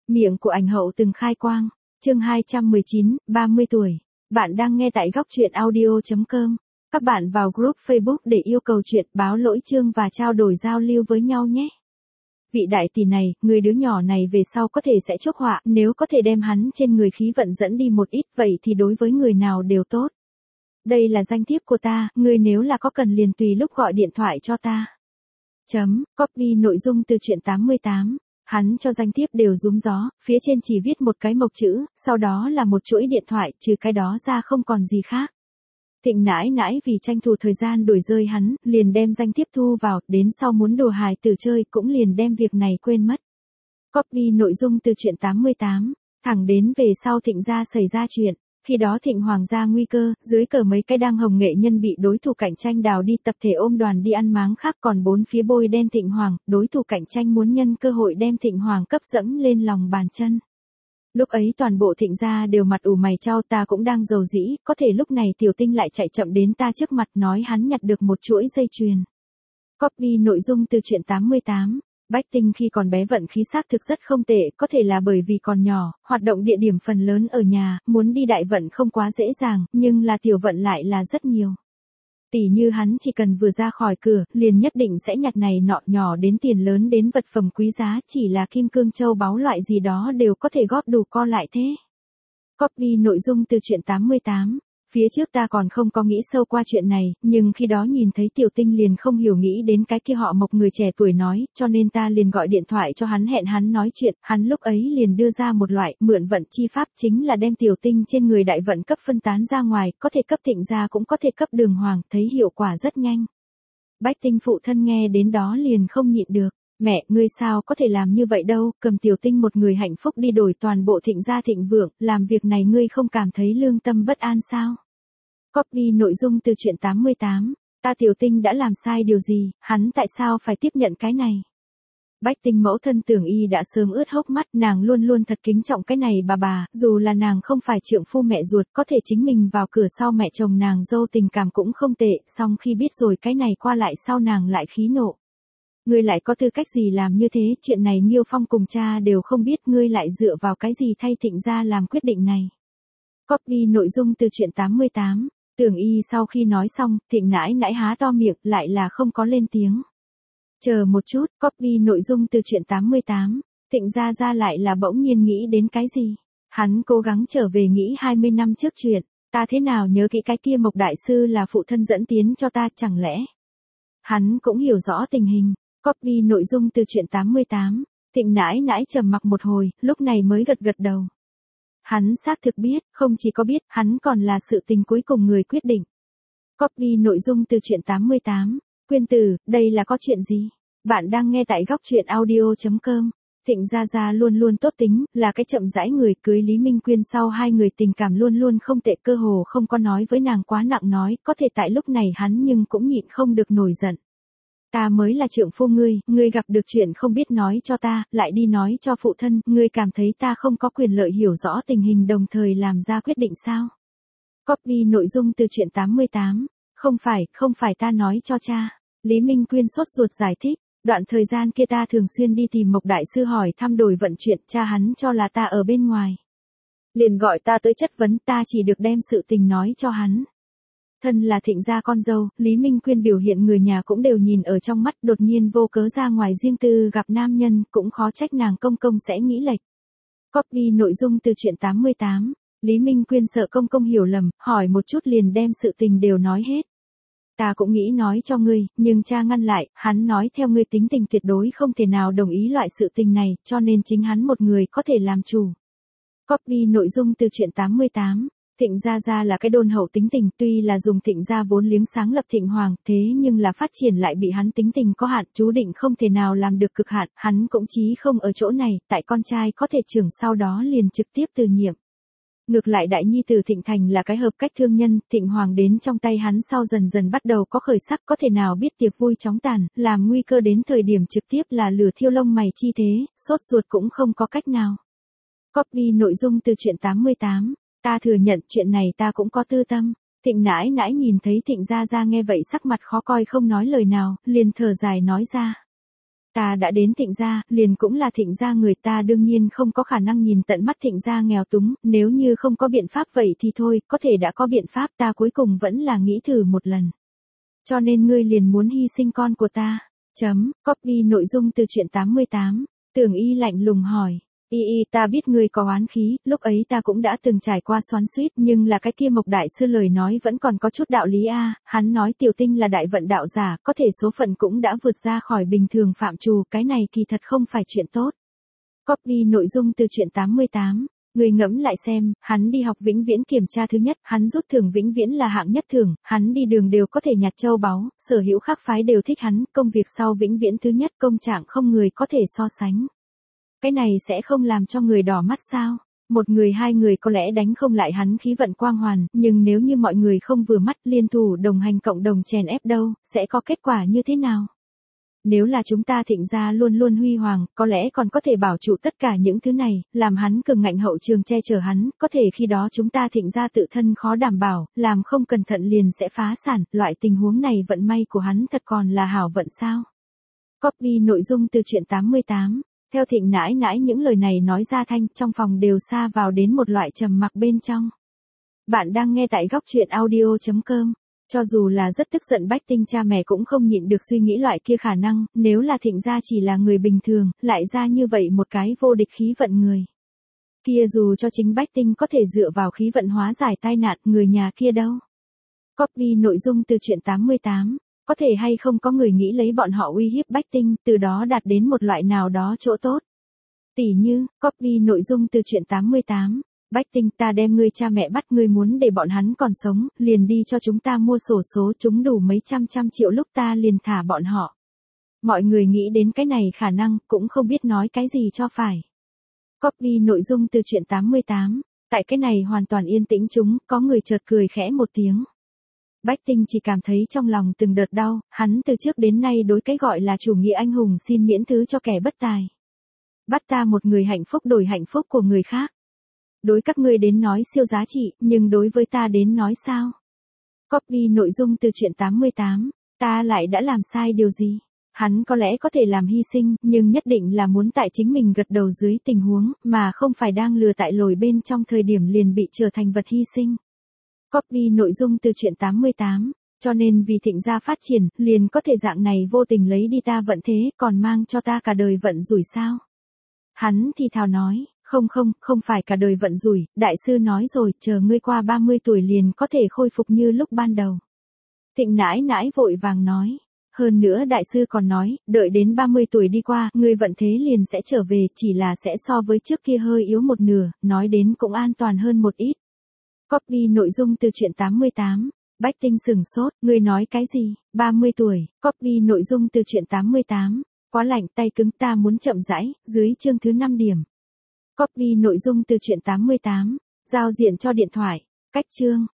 Miệng của ảnh hậu từng khai quang. Chương 219, 30 tuổi. Bạn đang nghe tại góc truyện audio.com. Các bạn vào group Facebook để yêu cầu chuyện, báo lỗi chương và trao đổi giao lưu với nhau nhé. Vị đại tỷ này, người đứa nhỏ này về sau có thể sẽ chuốc họa, nếu có thể đem hắn trên người khí vận dẫn đi một ít, vậy thì đối với người nào đều tốt. Đây là danh thiếp của ta, ngươi nếu là có cần liền tùy lúc gọi điện thoại cho ta. Copy nội dung từ truyện 88. Hắn cho danh thiếp đều rúm gió, phía trên chỉ viết một cái mộc chữ, sau đó là một chuỗi điện thoại, trừ cái đó ra không còn gì khác. Thịnh nãi nãi vì tranh thủ thời gian đuổi rơi hắn, liền đem danh thiếp thu vào, đến sau muốn đùa hài tử chơi cũng liền đem việc này quên mất. Copy nội dung từ truyện 88. Thẳng đến về sau Thịnh gia xảy ra chuyện. Khi đó Thịnh Hoàng gia nguy cơ, dưới cờ mấy cái đang hồng nghệ nhân bị đối thủ cạnh tranh đào đi tập thể ôm đoàn đi ăn máng khác, còn bốn phía bôi đen Thịnh Hoàng, đối thủ cạnh tranh muốn nhân cơ hội đem Thịnh Hoàng cấp dẫm lên lòng bàn chân. Lúc ấy toàn bộ Thịnh gia đều mặt ủ mày chau, ta cũng đang giàu dĩ, có thể lúc này Tiểu Tinh lại chạy chậm đến ta trước mặt nói hắn nhặt được một chuỗi dây chuyền. Copy nội dung từ truyện 88. Bách Tinh khi còn bé vận khí xác thực rất không tệ, có thể là bởi vì còn nhỏ, hoạt động địa điểm phần lớn ở nhà, muốn đi đại vận không quá dễ dàng, nhưng là tiểu vận lại là rất nhiều. Tỷ như hắn chỉ cần vừa ra khỏi cửa, liền nhất định sẽ nhặt này nọ, nhỏ đến tiền lớn đến vật phẩm quý giá, chỉ là kim cương châu báu loại gì đó đều có thể góp đủ co lại thế. Copy nội dung từ truyện 88. Phía trước ta còn không có nghĩ sâu qua chuyện này, nhưng khi đó nhìn thấy Tiểu Tinh liền không hiểu nghĩ đến cái kia họ Mộc người trẻ tuổi nói, cho nên ta liền gọi điện thoại cho hắn hẹn hắn nói chuyện, hắn lúc ấy liền đưa ra một loại mượn vận chi pháp, chính là đem Tiểu Tinh trên người đại vận cấp phân tán ra ngoài, có thể cấp Thịnh gia cũng có thể cấp Đường Hoàng, thấy hiệu quả rất nhanh. Bách Tinh phụ thân nghe đến đó liền không nhịn được. Mẹ, ngươi sao có thể làm như vậy đâu, cầm Tiểu Tinh một người hạnh phúc đi đổi toàn bộ Thịnh gia thịnh vượng, làm việc này ngươi không cảm thấy lương tâm bất an sao? Copy nội dung từ truyện 88. Ta Tiểu Tinh đã làm sai điều gì, hắn tại sao phải tiếp nhận cái này? Bách Tinh mẫu thân Tưởng Y đã sớm ướt hốc mắt, nàng luôn luôn thật kính trọng cái này bà, dù là nàng không phải trượng phu mẹ ruột, có thể chính mình vào cửa sau mẹ chồng nàng dâu tình cảm cũng không tệ, song khi biết rồi cái này qua lại sau nàng lại khí nộ. Ngươi lại có tư cách gì làm như thế, chuyện này Nghiêu Phong cùng cha đều không biết, ngươi lại dựa vào cái gì thay Thịnh gia làm quyết định này. Copy nội dung từ truyện 88. Tưởng Y sau khi nói xong, Thịnh nãi nãi há to miệng, lại là không có lên tiếng. Chờ một chút, copy nội dung từ truyện 88. Thịnh gia lại là bỗng nhiên nghĩ đến cái gì? Hắn cố gắng trở về nghĩ 20 năm trước chuyện, ta thế nào nhớ kỹ cái kia Mộc đại sư là phụ thân dẫn tiến cho ta, chẳng lẽ? Hắn cũng hiểu rõ tình hình. Copy nội dung từ truyện 88. Thịnh nãi nãi trầm mặc một hồi, lúc này mới gật gật đầu. Hắn xác thực biết, không chỉ có biết, hắn còn là sự tình cuối cùng người quyết định. Copy nội dung từ truyện 88. Quyên tử, đây là có chuyện gì? Bạn đang nghe tại góc truyện audio.com. Thịnh gia luôn luôn tốt tính, là cái chậm rãi người, cưới Lý Minh Quyên sau hai người tình cảm luôn luôn không tệ, cơ hồ không có nói với nàng quá nặng nói, có thể tại lúc này hắn nhưng cũng nhịn không được nổi giận. Ta mới là trượng phu ngươi gặp được chuyện không biết nói cho ta, lại đi nói cho phụ thân, ngươi cảm thấy ta không có quyền lợi hiểu rõ tình hình đồng thời làm ra quyết định sao? Copy nội dung từ truyện 88. Không phải ta nói cho cha. Lý Minh Quyên sốt ruột giải thích, đoạn thời gian kia ta thường xuyên đi tìm Mộc đại sư hỏi thăm đổi vận chuyện, cha hắn cho là ta ở bên ngoài. Liền gọi ta tới chất vấn, ta chỉ được đem sự tình nói cho hắn. Thân là Thịnh gia con dâu, Lý Minh Quyên biểu hiện người nhà cũng đều nhìn ở trong mắt, đột nhiên vô cớ ra ngoài riêng tư gặp nam nhân, cũng khó trách nàng công công sẽ nghĩ lệch. Copy nội dung từ truyện 88. Lý Minh Quyên sợ công công hiểu lầm, hỏi một chút liền đem sự tình đều nói hết. Ta cũng nghĩ nói cho ngươi, nhưng cha ngăn lại, hắn nói theo ngươi tính tình tuyệt đối không thể nào đồng ý loại sự tình này, cho nên chính hắn một người có thể làm chủ. Copy nội dung từ truyện 88. Thịnh gia là cái đôn hậu tính tình, tuy là dùng Thịnh gia vốn liếng sáng lập Thịnh Hoàng, thế nhưng là phát triển lại bị hắn tính tình có hạn, chú định không thể nào làm được cực hạn, hắn cũng chí không ở chỗ này, tại con trai có thể trưởng sau đó liền trực tiếp từ nhiệm. Ngược lại đại nhi tử Thịnh Thành là cái hợp cách thương nhân, Thịnh Hoàng đến trong tay hắn sau dần dần bắt đầu có khởi sắc, có thể nào biết tiệc vui chóng tàn, làm nguy cơ đến thời điểm trực tiếp là lửa thiêu lông mày chi thế, sốt ruột cũng không có cách nào. Copy nội dung từ truyện 88. Ta thừa nhận chuyện này ta cũng có tư tâm. Thịnh nãi nãi nhìn thấy Thịnh gia nghe vậy sắc mặt khó coi không nói lời nào, liền thở dài nói ra. Ta đã đến Thịnh gia, liền cũng là Thịnh gia người, ta đương nhiên không có khả năng nhìn tận mắt Thịnh gia nghèo túng, nếu như không có biện pháp vậy thì thôi, có thể đã có biện pháp, ta cuối cùng vẫn là nghĩ thử một lần. Cho nên ngươi liền muốn hy sinh con của ta. Copy nội dung từ truyện 88. Tưởng Y lạnh lùng hỏi. Y, ta biết ngươi có oán khí, lúc ấy ta cũng đã từng trải qua xoắn xuýt, nhưng là cái kia Mộc đại sư lời nói vẫn còn có chút đạo lý a, hắn nói Tiểu Tinh là đại vận đạo giả, có thể số phận cũng đã vượt ra khỏi bình thường phạm trù, cái này kỳ thật không phải chuyện tốt. Copy nội dung từ truyện 88. Người ngẫm lại xem, hắn đi học vĩnh viễn kiểm tra thứ nhất, hắn rút thưởng vĩnh viễn là hạng nhất thưởng, hắn đi đường đều có thể nhặt châu báu, sở hữu khác phái đều thích hắn, công việc sau vĩnh viễn thứ nhất, công trạng không người có thể so sánh. Cái này sẽ không làm cho người đỏ mắt sao? Một người hai người có lẽ đánh không lại hắn khí vận quang hoàn, nhưng nếu như mọi người không vừa mắt liên thủ đồng hành cộng đồng chèn ép đâu, sẽ có kết quả như thế nào? Nếu là chúng ta Thịnh gia luôn luôn huy hoàng, có lẽ còn có thể bảo trụ tất cả những thứ này, làm hắn cường ngạnh hậu trường che chở hắn, có thể khi đó chúng ta Thịnh gia tự thân khó đảm bảo, làm không cẩn thận liền sẽ phá sản, loại tình huống này vận may của hắn thật còn là hảo vận sao? Copy nội dung từ truyện 88. Theo Thịnh nãi nãi những lời này nói ra thanh, trong phòng đều xa vào đến một loại trầm mặc bên trong. Bạn đang nghe tại góc truyện audio.com. Cho dù là rất tức giận Bách Tinh cha mẹ cũng không nhịn được suy nghĩ loại kia khả năng, nếu là Thịnh gia chỉ là người bình thường, lại ra như vậy một cái vô địch khí vận người. Kia dù cho chính Bách Tinh có thể dựa vào khí vận hóa giải tai nạn, người nhà kia đâu. Copy nội dung từ truyện 88. Có thể hay không có người nghĩ lấy bọn họ uy hiếp Bách Tinh, từ đó đạt đến một loại nào đó chỗ tốt. Tỉ như, copy nội dung từ truyện 88. Bách Tinh, ta đem ngươi cha mẹ bắt, ngươi muốn để bọn hắn còn sống, liền đi cho chúng ta mua xổ số, chúng đủ mấy trăm triệu lúc ta liền thả bọn họ. Mọi người nghĩ đến cái này khả năng, cũng không biết nói cái gì cho phải. Copy nội dung từ truyện 88. Tại cái này hoàn toàn yên tĩnh chúng, có người chợt cười khẽ một tiếng. Bách Tinh chỉ cảm thấy trong lòng từng đợt đau, hắn từ trước đến nay đối cái gọi là chủ nghĩa anh hùng xin miễn thứ cho kẻ bất tài. Bắt ta một người hạnh phúc đổi hạnh phúc của người khác. Đối các ngươi đến nói siêu giá trị, nhưng đối với ta đến nói sao? Copy nội dung từ truyện 88. Ta lại đã làm sai điều gì? Hắn có lẽ có thể làm hy sinh, nhưng nhất định là muốn tại chính mình gật đầu dưới tình huống, mà không phải đang lừa tại lồi bên trong thời điểm liền bị trở thành vật hy sinh. Copy nội dung từ truyện 88. Cho nên vì Thịnh gia phát triển, liền có thể dạng này vô tình lấy đi ta vận thế, còn mang cho ta cả đời vận rủi sao? Hắn thì thào nói, không phải cả đời vận rủi, đại sư nói rồi, chờ ngươi qua 30 tuổi liền có thể khôi phục như lúc ban đầu. Thịnh nãi nãi vội vàng nói, hơn nữa đại sư còn nói, đợi đến 30 tuổi đi qua, ngươi vận thế liền sẽ trở về, chỉ là sẽ so với trước kia hơi yếu một nửa, nói đến cũng an toàn hơn một ít. Copy nội dung từ truyện 88. Bách Tinh sừng sốt, ngươi nói cái gì? 30 tuổi, copy nội dung từ truyện 88. Quá lạnh, tay cứng, ta muốn chậm rãi, dưới chương thứ 5 điểm. Copy nội dung từ truyện 88. Giao diện cho điện thoại. Cách chương.